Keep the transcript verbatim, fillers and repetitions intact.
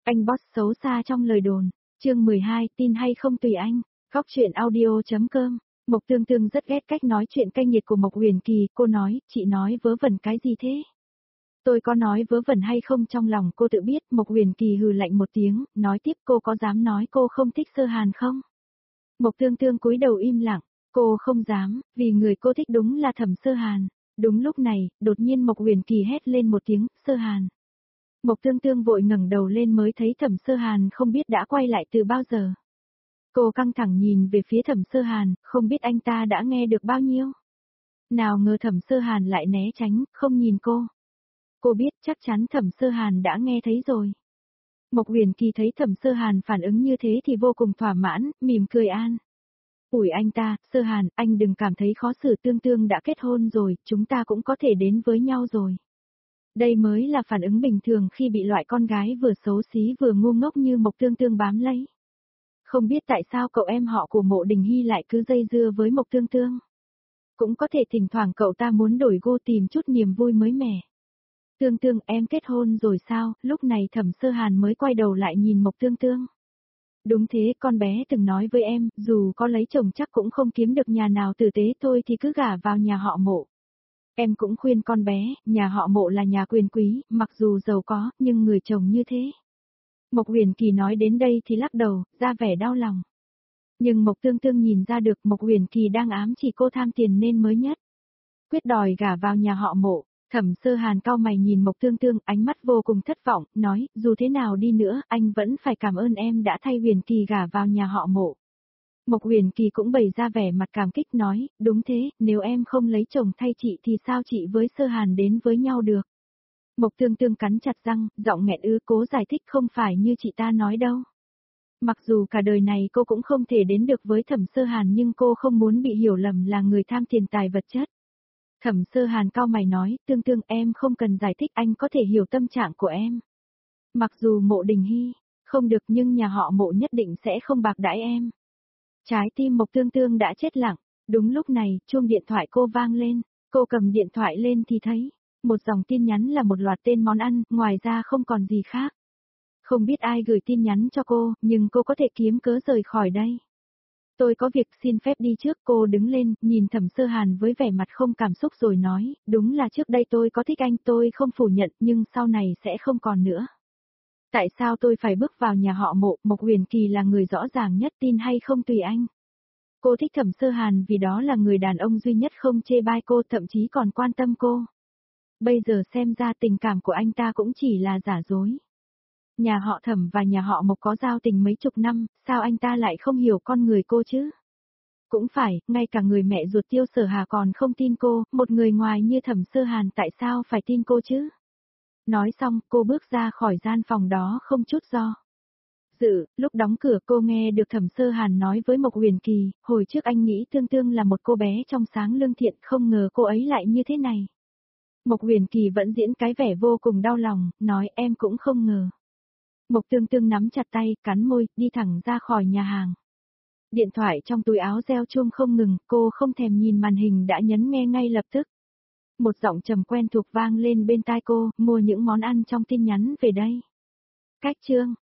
Anh boss xấu xa trong lời đồn. Chương mười hai, tin hay không tùy anh. Góc truyện audio.com. Mộc Tương Tương rất ghét cách nói chuyện cay nghiệt của Mộc Huyền Kỳ, cô nói, chị nói vớ vẩn cái gì thế? Tôi có nói vớ vẩn hay không trong lòng cô tự biết. Mộc Huyền Kỳ hừ lạnh một tiếng, nói tiếp, cô có dám nói cô không thích Sơ Hàn không? Mộc Tương Tương cúi đầu im lặng, cô không dám, vì người cô thích đúng là Thẩm Sơ Hàn. Đúng lúc này, đột nhiên Mộc Huyền Kỳ hét lên một tiếng, Sơ Hàn. Mộc Tương Tương vội ngẩng đầu lên mới thấy Thẩm Sơ Hàn không biết đã quay lại từ bao giờ. Cô căng thẳng nhìn về phía Thẩm Sơ Hàn, không biết anh ta đã nghe được bao nhiêu. Nào ngờ Thẩm Sơ Hàn lại né tránh, không nhìn cô. Cô biết chắc chắn Thẩm Sơ Hàn đã nghe thấy rồi. Mộc Huyền Kỳ thấy Thẩm Sơ Hàn phản ứng như thế thì vô cùng thỏa mãn, mỉm cười an. Ủi anh ta, Sơ Hàn, anh đừng cảm thấy khó xử, Tương Tương đã kết hôn rồi, chúng ta cũng có thể đến với nhau rồi. Đây mới là phản ứng bình thường khi bị loại con gái vừa xấu xí vừa ngu ngốc như Mộc Tương Tương bám lấy. Không biết tại sao cậu em họ của Mộ Đình Hy lại cứ dây dưa với Mộc Tương Tương. Cũng có thể thỉnh thoảng cậu ta muốn đổi gu tìm chút niềm vui mới mẻ. Tương Tương, em kết hôn rồi sao? Lúc này Thẩm Sơ Hàn mới quay đầu lại nhìn Mộc Tương Tương. Đúng thế, con bé từng nói với em, dù có lấy chồng chắc cũng không kiếm được nhà nào tử tế thôi thì cứ gả vào nhà họ Mộ. Em cũng khuyên con bé, nhà họ Mộ là nhà quyền quý, mặc dù giàu có, nhưng người chồng như thế. Mộc Huyền Kỳ nói đến đây thì lắc đầu, ra vẻ đau lòng. Nhưng Mộc Tương Tương nhìn ra được Mộc Huyền Kỳ đang ám chỉ cô tham tiền nên mới nhất. Quyết đòi gả vào nhà họ Mộ. Thẩm Sơ Hàn cau mày nhìn Mộc Tương Tương, ánh mắt vô cùng thất vọng, nói, dù thế nào đi nữa, anh vẫn phải cảm ơn em đã thay Huyền Kỳ gả vào nhà họ Mộ. Mộc Huyền Kỳ cũng bày ra vẻ mặt cảm kích nói, đúng thế, nếu em không lấy chồng thay chị thì sao chị với Sơ Hàn đến với nhau được. Mộc Tương Tương cắn chặt răng, giọng nghẹn ứ cố giải thích không phải như chị ta nói đâu. Mặc dù cả đời này cô cũng không thể đến được với Thẩm Sơ Hàn nhưng cô không muốn bị hiểu lầm là người tham tiền tài vật chất. Thẩm Sơ Hàn cau mày nói, Tương Tương em không cần giải thích, anh có thể hiểu tâm trạng của em. Mặc dù Mộ Đình Hy không được nhưng nhà họ Mộ nhất định sẽ không bạc đãi em. Trái tim Mộc Tương Tương đã chết lặng, đúng lúc này, chuông điện thoại cô vang lên, cô cầm điện thoại lên thì thấy, một dòng tin nhắn là một loạt tên món ăn, ngoài ra không còn gì khác. Không biết ai gửi tin nhắn cho cô, nhưng cô có thể kiếm cớ rời khỏi đây. Tôi có việc xin phép đi trước, cô đứng lên, nhìn Thẩm Sơ Hàn với vẻ mặt không cảm xúc rồi nói, đúng là trước đây tôi có thích anh, tôi không phủ nhận, nhưng sau này sẽ không còn nữa. Tại sao tôi phải bước vào nhà họ Mộ, Mộc Huyền Kỳ là người rõ ràng nhất, tin hay không tùy anh. Cô thích Thẩm Sơ Hàn vì đó là người đàn ông duy nhất không chê bai cô, thậm chí còn quan tâm cô. Bây giờ xem ra tình cảm của anh ta cũng chỉ là giả dối. Nhà họ Thẩm và nhà họ Mộc có giao tình mấy chục năm, sao anh ta lại không hiểu con người cô chứ? Cũng phải, ngay cả người mẹ ruột Tiêu Sở Hà còn không tin cô, một người ngoài như Thẩm Sơ Hàn tại sao phải tin cô chứ? Nói xong, cô bước ra khỏi gian phòng đó không chút do dự, lúc đóng cửa cô nghe được Thẩm Sơ Hàn nói với Mộc Huyền Kỳ, hồi trước anh nghĩ Tương Tương là một cô bé trong sáng lương thiện, không ngờ cô ấy lại như thế này. Mộc Huyền Kỳ vẫn diễn cái vẻ vô cùng đau lòng, nói em cũng không ngờ. Mộc Tương Tương nắm chặt tay, cắn môi, đi thẳng ra khỏi nhà hàng. Điện thoại trong túi áo reo chuông không ngừng, cô không thèm nhìn màn hình đã nhấn nghe ngay lập tức. Một giọng trầm quen thuộc vang lên bên tai cô, mua những món ăn trong tin nhắn về đây. Cách chương